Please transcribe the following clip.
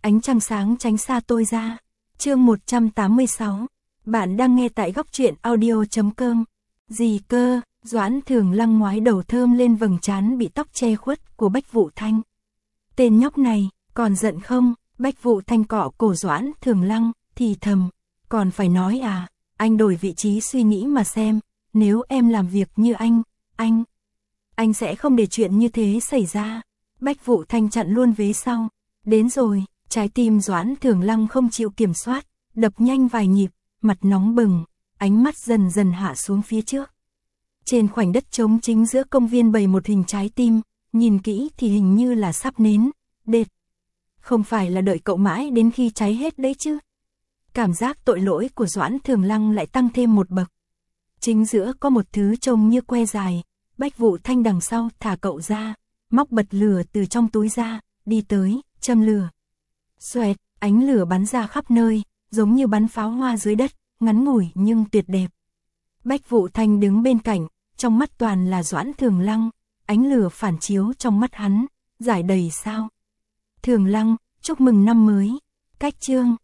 Ánh trăng sáng tránh xa tôi ra. Chương 186. Bạn đang nghe tại góc truyện audio.com. Gì cơ? Doãn Thường Lăng ngoái đầu thơm lên vầng trán bị tóc che khuất của Bách Vũ Thanh. Tên nhóc này, còn giận không? Bách Vũ Thanh cọ cổ Doãn Thường Lăng, thì thầm. Còn phải nói à, anh đổi vị trí suy nghĩ mà xem, nếu em làm việc như anh sẽ không để chuyện như thế xảy ra. Bách Vũ Thanh chặn luôn vế sau. Đến rồi, trái tim Doãn Thường Lăng không chịu kiểm soát, đập nhanh vài nhịp, mặt nóng bừng, ánh mắt dần dần hạ xuống phía trước. Trên khoảnh đất trống chính giữa công viên bày một hình trái tim, nhìn kỹ thì hình như là sắp nến, đệt. Không phải là đợi cậu mãi đến khi cháy hết đấy chứ. Cảm giác tội lỗi của Doãn Thường Lăng lại tăng thêm một bậc. Chính giữa có một thứ trông như que dài, Bách Vũ Thanh đằng sau thả cậu ra, móc bật lửa từ trong túi ra, đi tới, châm lửa. Xoẹt, ánh lửa bắn ra khắp nơi, giống như bắn pháo hoa dưới đất, ngắn ngủi nhưng tuyệt đẹp. Bách Vũ Thanh đứng bên cạnh, trong mắt toàn là Doãn Thường Lăng, ánh lửa phản chiếu trong mắt hắn, giải đầy sao. Thường Lăng, chúc mừng năm mới. Cách chương